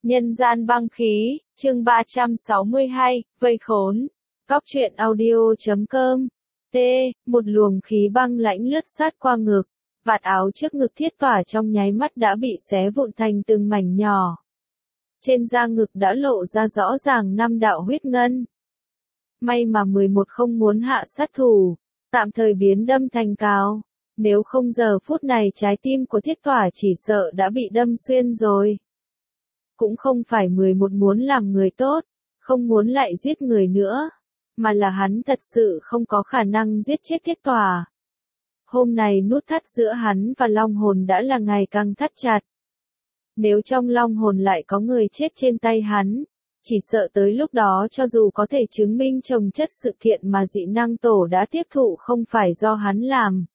Nhân gian băng khí, chương 362, vây khốn. Cóc truyện audio.com. T. Một luồng khí băng lãnh lướt sát qua ngực. Vạt áo trước ngực Thiết Tỏa trong nháy mắt đã bị xé vụn thành từng mảnh nhỏ. Trên da ngực đã lộ ra rõ ràng 5 đạo huyết ngân. May mà 11 không muốn hạ sát thủ, tạm thời biến đâm thành cào. Nếu không giờ phút này trái tim của Thiết Tỏa chỉ sợ đã bị đâm xuyên rồi. Cũng không phải 11 muốn làm người tốt, không muốn lại giết người nữa, mà là hắn thật sự không có khả năng giết chết Thiết Tỏa. Hôm nay nút thắt giữa hắn và Long Hồn đã là ngày càng thắt chặt. Nếu trong Long Hồn lại có người chết trên tay hắn, chỉ sợ tới lúc đó cho dù có thể chứng minh chồng chất sự kiện mà dị năng tổ đã tiếp thụ không phải do hắn làm,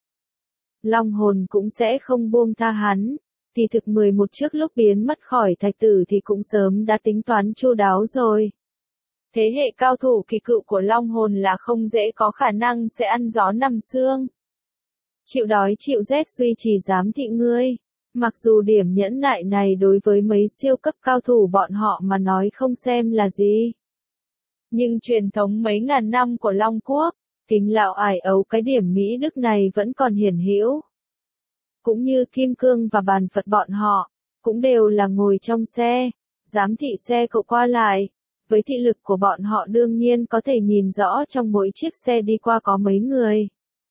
Long Hồn cũng sẽ không buông tha hắn. Thì thực 11 trước lúc biến mất khỏi thạch tử thì cũng sớm đã tính toán chu đáo rồi. Thế hệ cao thủ kỳ cựu của Long Hồn là không dễ có khả năng sẽ ăn gió nằm xương. Chịu đói chịu rét duy trì giám thị ngươi. Mặc dù điểm nhẫn nại này đối với mấy siêu cấp cao thủ bọn họ mà nói không xem là gì. Nhưng truyền thống mấy ngàn năm của Long Quốc, kính lão ải ấu cái điểm Mỹ Đức này vẫn còn hiển hữu. Cũng như Kim Cương và Bàn Phật bọn họ, cũng đều là ngồi trong xe, giám thị xe cộ qua lại. Với thị lực của bọn họ đương nhiên có thể nhìn rõ trong mỗi chiếc xe đi qua có mấy người.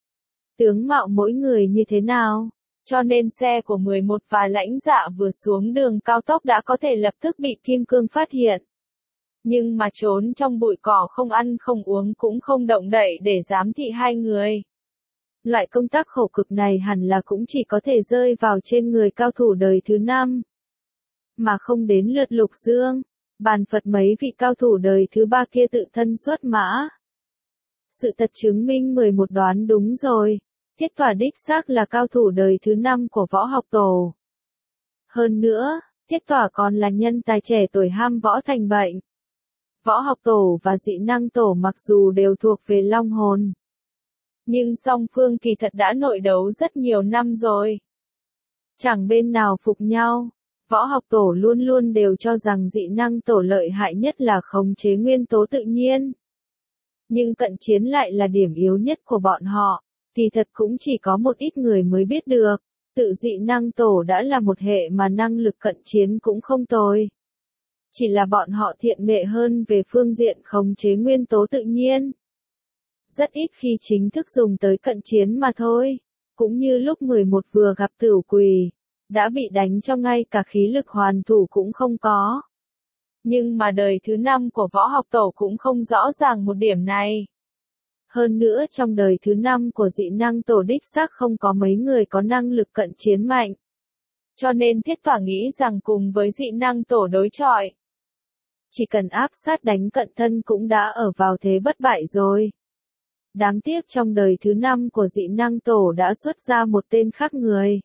Tướng mạo mỗi người như thế nào, cho nên xe của 11 và Lãnh Dạ vừa xuống đường cao tốc đã có thể lập tức bị Kim Cương phát hiện. Nhưng mà trốn trong bụi cỏ không ăn không uống cũng không động đậy để giám thị hai người. Loại công tác khổ cực này hẳn là cũng chỉ có thể rơi vào trên người cao thủ đời thứ 5. Mà không đến lượt Lục Dương, Bàn Phật mấy vị cao thủ đời thứ 3 kia tự thân xuất mã. Sự thật chứng minh 11 đoán đúng rồi, Thiết Tỏa đích xác là cao thủ đời thứ 5 của võ học tổ. Hơn nữa, Thiết Tỏa còn là nhân tài trẻ tuổi ham võ thành bệnh. Võ học tổ và dị năng tổ mặc dù đều thuộc về Long Hồn, nhưng song phương kỳ thật đã nội đấu rất nhiều năm rồi. Chẳng bên nào phục nhau, võ học tổ luôn luôn đều cho rằng dị năng tổ lợi hại nhất là khống chế nguyên tố tự nhiên. Nhưng cận chiến lại là điểm yếu nhất của bọn họ, thì thật cũng chỉ có một ít người mới biết được. Tự dị năng tổ đã là một hệ mà năng lực cận chiến cũng không tồi. Chỉ là bọn họ thiện nghệ hơn về phương diện khống chế nguyên tố tự nhiên. Rất ít khi chính thức dùng tới cận chiến mà thôi. Cũng như lúc 11 vừa gặp Tửu Quỳ, đã bị đánh cho ngay cả khí lực hoàn thủ cũng không có. Nhưng mà đời thứ 5 của võ học tổ cũng không rõ ràng một điểm này. Hơn nữa trong đời thứ 5 của dị năng tổ đích xác không có mấy người có năng lực cận chiến mạnh. Cho nên Thiết Tỏa nghĩ rằng cùng với dị năng tổ đối chọi, chỉ cần áp sát đánh cận thân cũng đã ở vào thế bất bại rồi. Đáng tiếc trong đời thứ 5 của dị năng tổ đã xuất ra một tên khác người.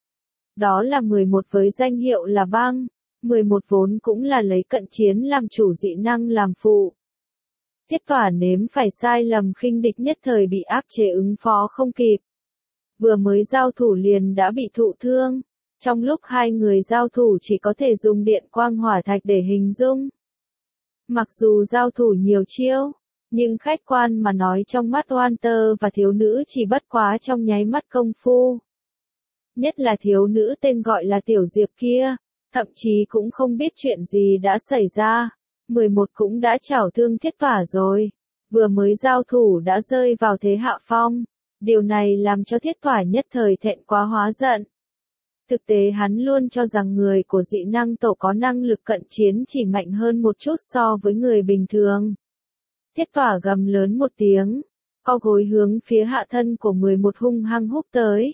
Đó là 11 với danh hiệu là Băng. 11 vốn cũng là lấy cận chiến làm chủ dị năng làm phụ. Thiết Tỏa nếm phải sai lầm khinh địch nhất thời bị áp chế ứng phó không kịp. Vừa mới giao thủ liền đã bị thụ thương. Trong lúc hai người giao thủ chỉ có thể dùng điện quang hỏa thạch để hình dung. Mặc dù giao thủ nhiều chiêu, nhưng khách quan mà nói trong mắt Walter và thiếu nữ chỉ bất quá trong nháy mắt công phu. Nhất là thiếu nữ tên gọi là Tiểu Diệp kia, thậm chí cũng không biết chuyện gì đã xảy ra. 11 cũng đã chảo thương Thiết Tỏa rồi, vừa mới giao thủ đã rơi vào thế hạ phong. Điều này làm cho Thiết Tỏa nhất thời thẹn quá hóa giận. Thực tế hắn luôn cho rằng người của dị năng tổ có năng lực cận chiến chỉ mạnh hơn một chút so với người bình thường. Thiết Tỏa gầm lớn một tiếng, co gối hướng phía hạ thân của 11 hung hăng húc tới.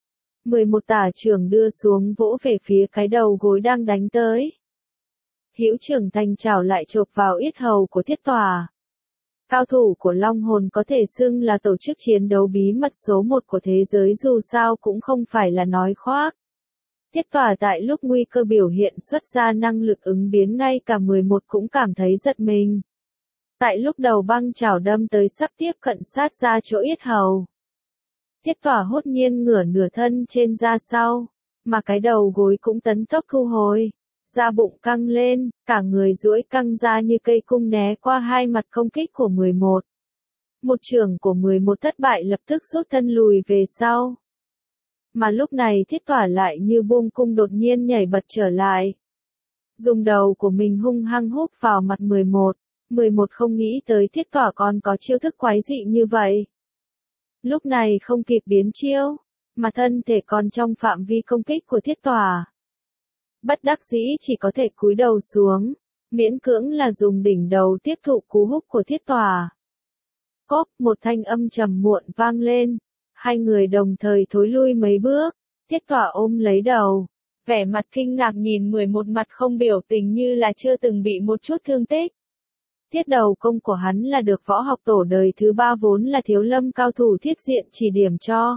11 tả trưởng đưa xuống vỗ về phía cái đầu gối đang đánh tới. Hữu trưởng thành chảo lại chộp vào yết hầu của Thiết Tỏa. Cao thủ của Long Hồn có thể xưng là tổ chức chiến đấu bí mật số 1 của thế giới dù sao cũng không phải là nói khoác. Thiết Tỏa tại lúc nguy cơ biểu hiện xuất ra năng lực ứng biến ngay cả 11 cũng cảm thấy giật mình. Tại lúc đầu băng chảo đâm tới sắp tiếp cận sát ra chỗ yết hầu, Thiết Tỏa hốt nhiên ngửa nửa thân trên ra sau, mà cái đầu gối cũng tấn tốc thu hồi. da bụng căng lên, cả người duỗi căng ra như cây cung né qua hai mặt công kích của 11. Một chưởng của 11 thất bại lập tức rút thân lùi về sau. Mà lúc này Thiết Tỏa lại như buông cung đột nhiên nhảy bật trở lại. Dùng đầu của mình hung hăng húc vào mặt 11. 11 không nghĩ tới Thiết Tỏa còn có chiêu thức quái dị như vậy. Lúc này không kịp biến chiêu, mà thân thể còn trong phạm vi công kích của Thiết Tỏa. Bất đắc dĩ chỉ có thể cúi đầu xuống, miễn cưỡng là dùng đỉnh đầu tiếp thụ cú húc của Thiết Tỏa. Cốp, một thanh âm trầm muộn vang lên, hai người đồng thời thối lui mấy bước, Thiết Tỏa ôm lấy đầu, vẻ mặt kinh ngạc nhìn 11 mặt không biểu tình như là chưa từng bị một chút thương tích. Thiết đầu công của hắn là được võ học tổ đời thứ 3 vốn là Thiếu Lâm cao thủ Thiết Diện chỉ điểm cho.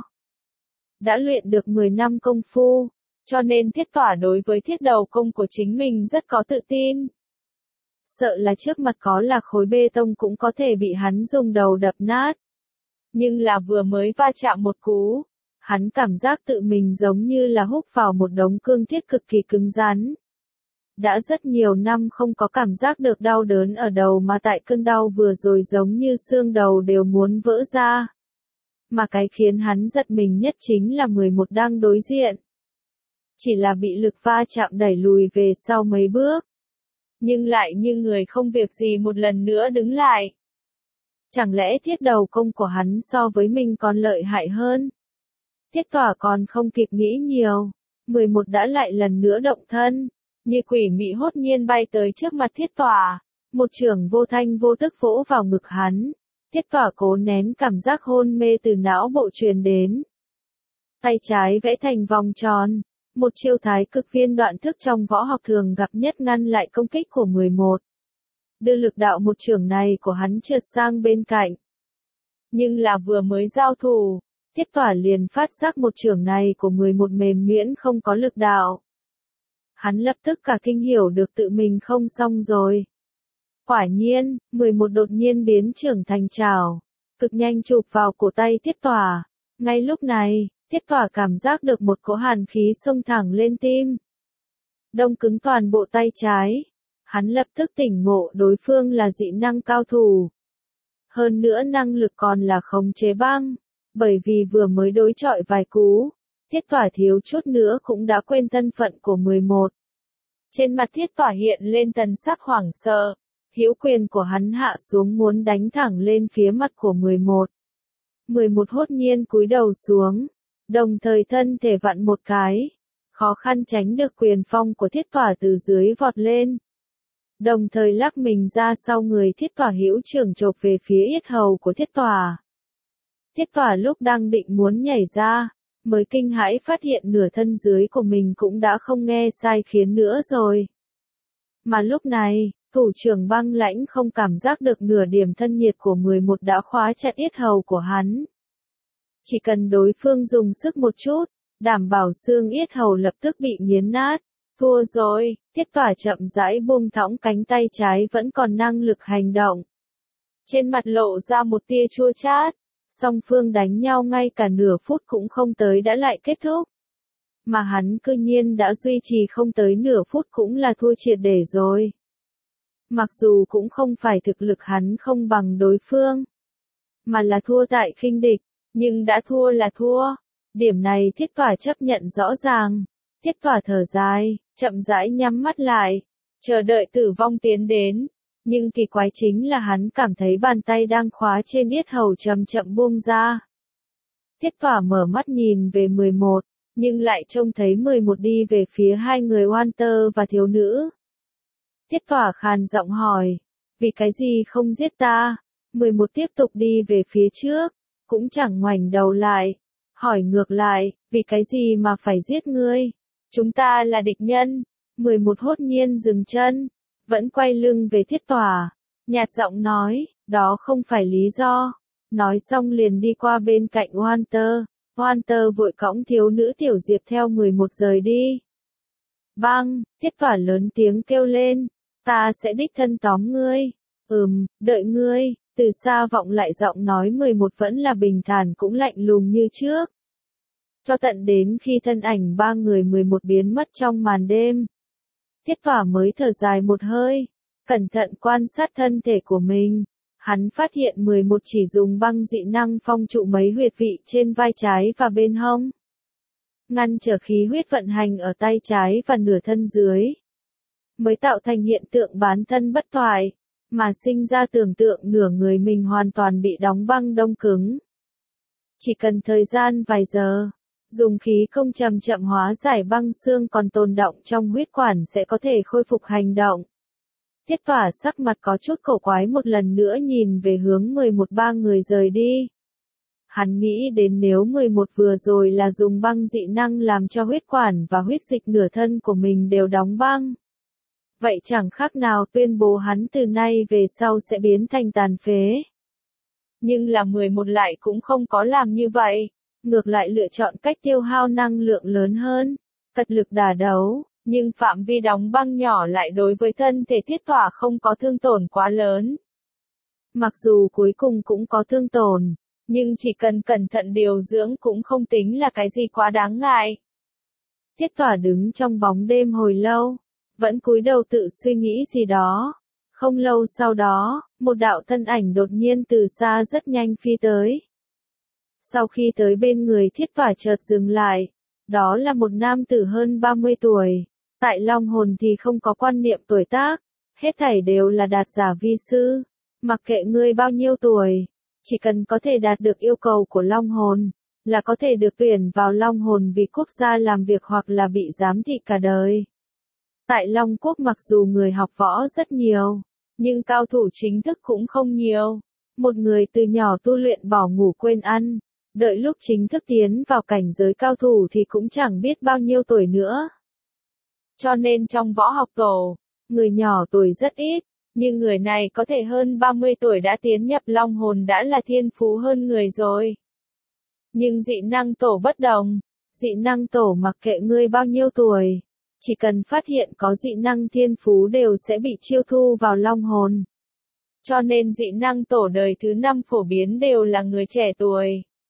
Đã luyện được 10 năm công phu, cho nên Thiết Tỏa đối với thiết đầu công của chính mình rất có tự tin. Sợ là trước mặt có là khối bê tông cũng có thể bị hắn dùng đầu đập nát. Nhưng là vừa mới va chạm một cú, hắn cảm giác tự mình giống như là húc vào một đống cương thiết cực kỳ cứng rắn. Đã rất nhiều năm không có cảm giác được đau đớn ở đầu mà tại cơn đau vừa rồi giống như xương đầu đều muốn vỡ ra. Mà cái khiến hắn giật mình nhất chính là 11 đang đối diện. Chỉ là bị lực va chạm đẩy lùi về sau mấy bước. Nhưng lại như người không việc gì một lần nữa đứng lại. Chẳng lẽ thiết đầu công của hắn so với mình còn lợi hại hơn? Thiết Tỏa còn không kịp nghĩ nhiều. 11 đã lại lần nữa động thân. Như quỷ mị hốt nhiên bay tới trước mặt Thiết Tỏa. Một chưởng vô thanh vô tức vỗ vào ngực hắn. Thiết Tỏa cố nén cảm giác hôn mê từ não bộ truyền đến. Tay trái vẽ thành vòng tròn. Một chiêu thái cực viên đoạn thức trong võ học thường gặp nhất ngăn lại công kích của 11. Đưa lực đạo một chưởng này của hắn trượt sang bên cạnh. Nhưng là vừa mới giao thủ, Thiết Tỏa liền phát giác một chưởng này của 11 mềm nhuyễn không có lực đạo. Hắn lập tức cả kinh hiểu được tự mình không xong rồi. Quả nhiên, 11 đột nhiên biến chưởng thành trảo, cực nhanh chụp vào cổ tay Thiết Tỏa. Ngay lúc này, Thiết Tỏa cảm giác được một cỗ hàn khí xông thẳng lên tim. Đông cứng toàn bộ tay trái. Hắn lập tức tỉnh ngộ đối phương là dị năng cao thủ. Hơn nữa năng lực còn là khống chế băng. Bởi vì vừa mới đối chọi vài cú, Thiết Tỏa thiếu chút nữa cũng đã quên thân phận của 11. Trên mặt Thiết Tỏa hiện lên thần sắc hoảng sợ. Hữu quyền của hắn hạ xuống muốn đánh thẳng lên phía mặt của 11. 11 hốt nhiên cúi đầu xuống. Đồng thời thân thể vặn một cái. Khó khăn tránh được quyền phong của Thiết Tỏa từ dưới vọt lên. Đồng thời lắc mình ra sau người Thiết Tỏa hữu trưởng chộp về phía yết hầu của Thiết Tỏa. Thiết Tỏa lúc đang định muốn nhảy ra, mới kinh hãi phát hiện nửa thân dưới của mình cũng đã không nghe sai khiến nữa rồi. Mà lúc này, thủ trưởng băng lãnh không cảm giác được nửa điểm thân nhiệt của 11 đã khóa chặt yết hầu của hắn. Chỉ cần đối phương dùng sức một chút, đảm bảo xương yết hầu lập tức bị nghiến nát. Thua rồi, Thiết Tỏa chậm rãi buông thõng cánh tay trái vẫn còn năng lực hành động. Trên mặt lộ ra một tia chua chát, song phương đánh nhau ngay cả nửa phút cũng không tới đã lại kết thúc. Mà hắn cư nhiên đã duy trì không tới nửa phút cũng là thua triệt để rồi. Mặc dù cũng không phải thực lực hắn không bằng đối phương, mà là thua tại khinh địch, nhưng đã thua là thua. Điểm này Thiết Tỏa chấp nhận rõ ràng. Thiết Tỏa thở dài, chậm rãi nhắm mắt lại, chờ đợi tử vong tiến đến. Nhưng kỳ quái chính là hắn cảm thấy bàn tay đang khóa trên yết hầu chậm chậm buông ra. Thiết Tỏa mở mắt nhìn về 11, nhưng lại trông thấy 11 đi về phía hai người oan tơ và thiếu nữ. Thiết Tỏa khàn giọng hỏi, vì cái gì không giết ta? 11 tiếp tục đi về phía trước, cũng chẳng ngoảnh đầu lại, hỏi ngược lại, vì cái gì mà phải giết ngươi? Chúng ta là địch nhân. 11 hốt nhiên dừng chân, vẫn quay lưng về Thiết Tỏa, nhạt giọng nói, đó không phải lý do. Nói xong liền đi qua bên cạnh Oan Tơ vội cõng thiếu nữ Tiểu Diệp theo 11 rời đi. Băng, Thiết Tỏa lớn tiếng kêu lên, ta sẽ đích thân tóm ngươi. Đợi ngươi. Từ xa vọng lại giọng nói 11 vẫn là bình thản cũng lạnh lùng như trước. Cho tận đến khi thân ảnh ba người 11 biến mất trong màn đêm. Thiết Tỏa mới thở dài một hơi, cẩn thận quan sát thân thể của mình. Hắn phát hiện 11 chỉ dùng băng dị năng phong trụ mấy huyệt vị trên vai trái và bên hông, ngăn trở khí huyết vận hành ở tay trái và nửa thân dưới, mới tạo thành hiện tượng bán thân bất thoại, mà sinh ra tưởng tượng nửa người mình hoàn toàn bị đóng băng đông cứng. Chỉ cần thời gian vài giờ, dùng khí công chậm chậm hóa giải băng xương còn tồn đọng trong huyết quản sẽ có thể khôi phục hành động. Thiết Tỏa sắc mặt có chút cổ quái một lần nữa nhìn về hướng 11 người rời đi. Hắn nghĩ đến nếu 11 vừa rồi là dùng băng dị năng làm cho huyết quản và huyết dịch nửa thân của mình đều đóng băng. Vậy chẳng khác nào tuyên bố hắn từ nay về sau sẽ biến thành tàn phế. Nhưng là 11 lại cũng không có làm như vậy, ngược lại lựa chọn cách tiêu hao năng lượng lớn hơn, cật lực đả đấu, nhưng phạm vi đóng băng nhỏ lại đối với thân thể Thiết Tỏa không có thương tổn quá lớn. Mặc dù cuối cùng cũng có thương tổn, nhưng chỉ cần cẩn thận điều dưỡng cũng không tính là cái gì quá đáng ngại. Thiết Tỏa đứng trong bóng đêm hồi lâu, vẫn cúi đầu tự suy nghĩ gì đó. Không lâu sau đó, một đạo thân ảnh đột nhiên từ xa rất nhanh phi tới. Sau khi tới bên người Thiết Tỏa chợt dừng lại, đó là một nam tử hơn 30 tuổi. Tại Long Hồn thì không có quan niệm tuổi tác, hết thảy đều là đạt giả vi sư. Mặc kệ ngươi bao nhiêu tuổi, chỉ cần có thể đạt được yêu cầu của Long Hồn, là có thể được tuyển vào Long Hồn vì quốc gia làm việc hoặc là bị giám thị cả đời. Tại Long Quốc mặc dù người học võ rất nhiều, nhưng cao thủ chính thức cũng không nhiều. Một người từ nhỏ tu luyện bỏ ngủ quên ăn, đợi lúc chính thức tiến vào cảnh giới cao thủ thì cũng chẳng biết bao nhiêu tuổi nữa. Cho nên trong võ học tổ, người nhỏ tuổi rất ít, nhưng người này có thể hơn 30 tuổi đã tiến nhập Long Hồn đã là thiên phú hơn người rồi. Nhưng dị năng tổ bất đồng, dị năng tổ mặc kệ ngươi bao nhiêu tuổi, chỉ cần phát hiện có dị năng thiên phú đều sẽ bị chiêu thu vào Long Hồn. Cho nên dị năng tổ đời thứ 5 phổ biến đều là người trẻ tuổi.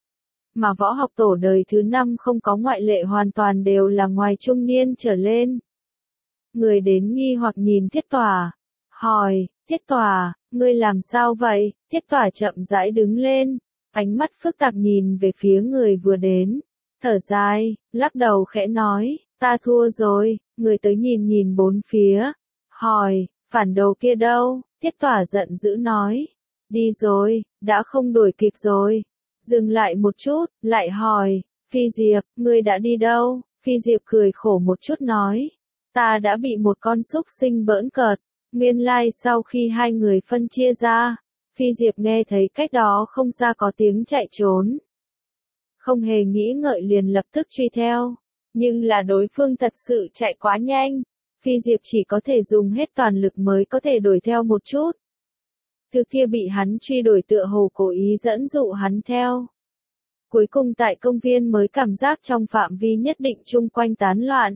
Mà võ học tổ đời thứ 5 không có ngoại lệ, hoàn toàn đều là ngoài trung niên trở lên. Người đến nghi hoặc nhìn Thiết Tỏa, hỏi, Thiết Tỏa, ngươi làm sao vậy? Thiết Tỏa chậm rãi đứng lên, ánh mắt phức tạp nhìn về phía người vừa đến, thở dài, lắc đầu khẽ nói, ta thua rồi. Người tới nhìn nhìn bốn phía, hỏi, phản đồ kia đâu? Thiết Tỏa giận dữ nói, đi rồi, đã không đuổi kịp rồi. Dừng lại một chút, lại hỏi, Phi Diệp, ngươi đã đi đâu? Phi Diệp cười khổ một chút nói, ta đã bị một con súc sinh bỡn cợt. Nguyên lai sau khi hai người phân chia ra, Phi Diệp nghe thấy cách đó không xa có tiếng chạy trốn. Không hề nghĩ ngợi liền lập tức truy theo. Nhưng là đối phương thật sự chạy quá nhanh, Phi Diệp chỉ có thể dùng hết toàn lực mới có thể đuổi theo một chút. Thứ kia bị hắn truy đuổi tựa hồ cố ý dẫn dụ hắn theo. Cuối cùng tại công viên mới cảm giác trong phạm vi nhất định chung quanh tán loạn.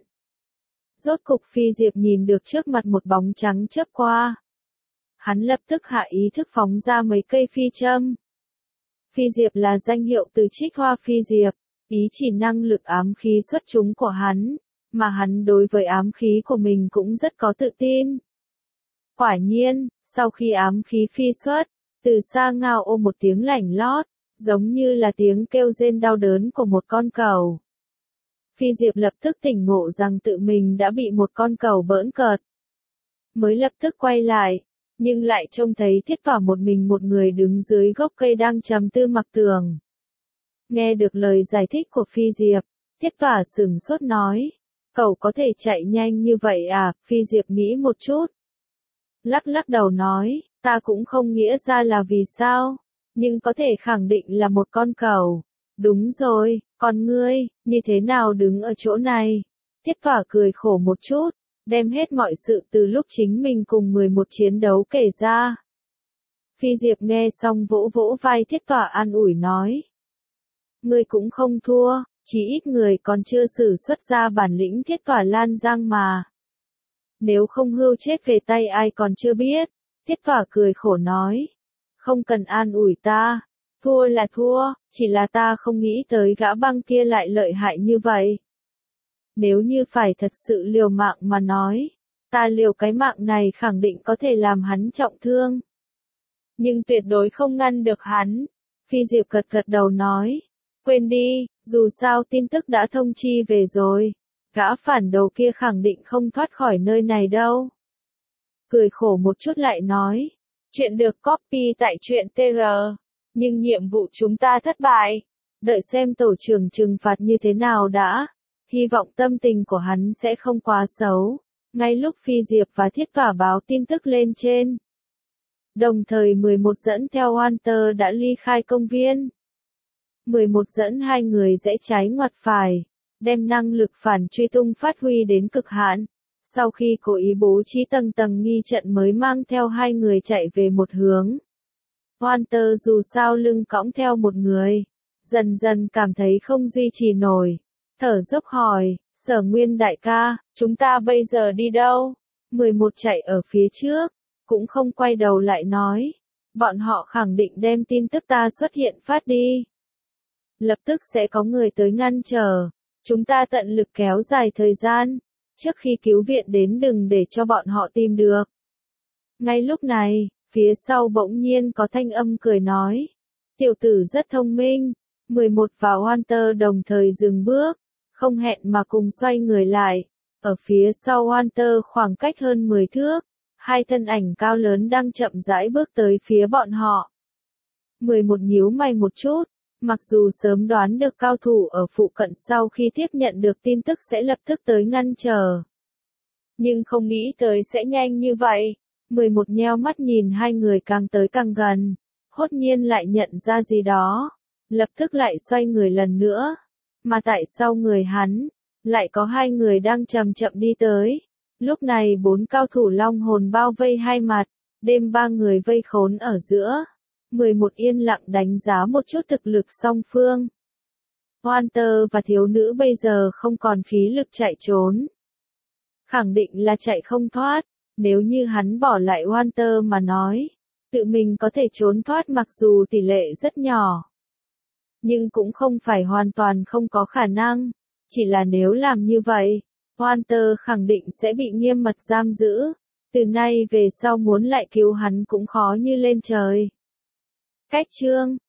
Rốt cục Phi Diệp nhìn được trước mặt một bóng trắng chớp qua. Hắn lập tức hạ ý thức phóng ra mấy cây phi châm. Phi Diệp là danh hiệu từ Trích Hoa Phi Diệp, ý chỉ năng lực ám khí xuất chúng của hắn, mà hắn đối với ám khí của mình cũng rất có tự tin. Quả nhiên, sau khi ám khí phi xuất, từ xa ngao ô một tiếng lảnh lót, giống như là tiếng kêu rên đau đớn của một con cẩu. Phi Diệp lập tức tỉnh ngộ rằng tự mình đã bị một con cẩu bỡn cợt. Mới lập tức quay lại, nhưng lại trông thấy Thiết Tỏa một mình một người đứng dưới gốc cây đang trầm tư mặc tường. Nghe được lời giải thích của Phi Diệp, Thiết Tỏa sửng sốt nói, cậu có thể chạy nhanh như vậy à? Phi Diệp nghĩ một chút. Lắc lắc đầu nói, ta cũng không nghĩa ra là vì sao, nhưng có thể khẳng định là một con cẩu. Đúng rồi, còn ngươi, như thế nào đứng ở chỗ này? Thiết Tỏa cười khổ một chút, đem hết mọi sự từ lúc chính mình cùng 11 chiến đấu kể ra. Phi Diệp nghe xong vỗ vỗ vai Thiết Tỏa an ủi nói. Ngươi cũng không thua, chỉ ít người còn chưa sử xuất ra bản lĩnh Thiết Tỏa lan giang mà. Nếu không hưu chết về tay ai còn chưa biết. Thiết Tỏa cười khổ nói. Không cần an ủi ta. Thua là thua, chỉ là ta không nghĩ tới gã băng kia lại lợi hại như vậy. Nếu như phải thật sự liều mạng mà nói, Ta liều cái mạng này khẳng định có thể làm hắn trọng thương. Nhưng tuyệt đối không ngăn được hắn. Phi Diệp gật gật đầu nói. Quên đi, dù sao tin tức đã thông chi về rồi. Gã phản đồ kia khẳng định không thoát khỏi nơi này đâu. Cười khổ một chút lại nói. Chuyện được copy tại truyện TR. Nhưng nhiệm vụ chúng ta thất bại. Đợi xem tổ trưởng trừng phạt như thế nào đã. Hy vọng tâm tình của hắn sẽ không quá xấu. Ngay lúc Phi Diệp và Thiết Tỏa báo tin tức lên trên. Đồng thời 11 dẫn theo Walter đã ly khai công viên. 11 dẫn hai người rẽ trái ngoặt phải, đem năng lực phản truy tung phát huy đến cực hạn. Sau khi cố ý bố trí tầng tầng nghi trận mới mang theo hai người chạy về một hướng. Walter dù sao lưng cõng theo một người, dần dần cảm thấy không duy trì nổi. Thở dốc hỏi, Sở Nguyên đại ca, chúng ta bây giờ đi đâu? 11 chạy ở phía trước, cũng không quay đầu lại nói. Bọn họ khẳng định đem tin tức ta xuất hiện phát đi. Lập tức sẽ có người tới ngăn trở. Chúng ta tận lực kéo dài thời gian, trước khi cứu viện đến đừng để cho bọn họ tìm được. Ngay lúc này, phía sau bỗng nhiên có thanh âm cười nói. Tiểu tử rất thông minh. 11 và Walter đồng thời dừng bước, không hẹn mà cùng xoay người lại. Ở phía sau Walter khoảng cách hơn 10 thước, hai thân ảnh cao lớn đang chậm rãi bước tới phía bọn họ. 11 nhíu mày một chút, mặc dù sớm đoán được cao thủ ở phụ cận sau khi tiếp nhận được tin tức sẽ lập tức tới ngăn trở. Nhưng không nghĩ tới sẽ nhanh như vậy. 11 nheo mắt nhìn hai người càng tới càng gần, hốt nhiên lại nhận ra gì đó, lập tức lại xoay người lần nữa. Mà tại sau người hắn, lại có hai người đang chậm chậm đi tới. Lúc này 4 cao thủ long hồn bao vây hai mặt, đêm 3 người vây khốn ở giữa. 11 yên lặng đánh giá một chút thực lực song phương. Walter và thiếu nữ bây giờ không còn khí lực chạy trốn. Khẳng định là chạy không thoát, nếu như hắn bỏ lại Walter mà nói, tự mình có thể trốn thoát mặc dù tỷ lệ rất nhỏ. Nhưng cũng không phải hoàn toàn không có khả năng, chỉ là nếu làm như vậy, Walter khẳng định sẽ bị nghiêm mật giam giữ, từ nay về sau muốn lại cứu hắn cũng khó như lên trời. Cách chương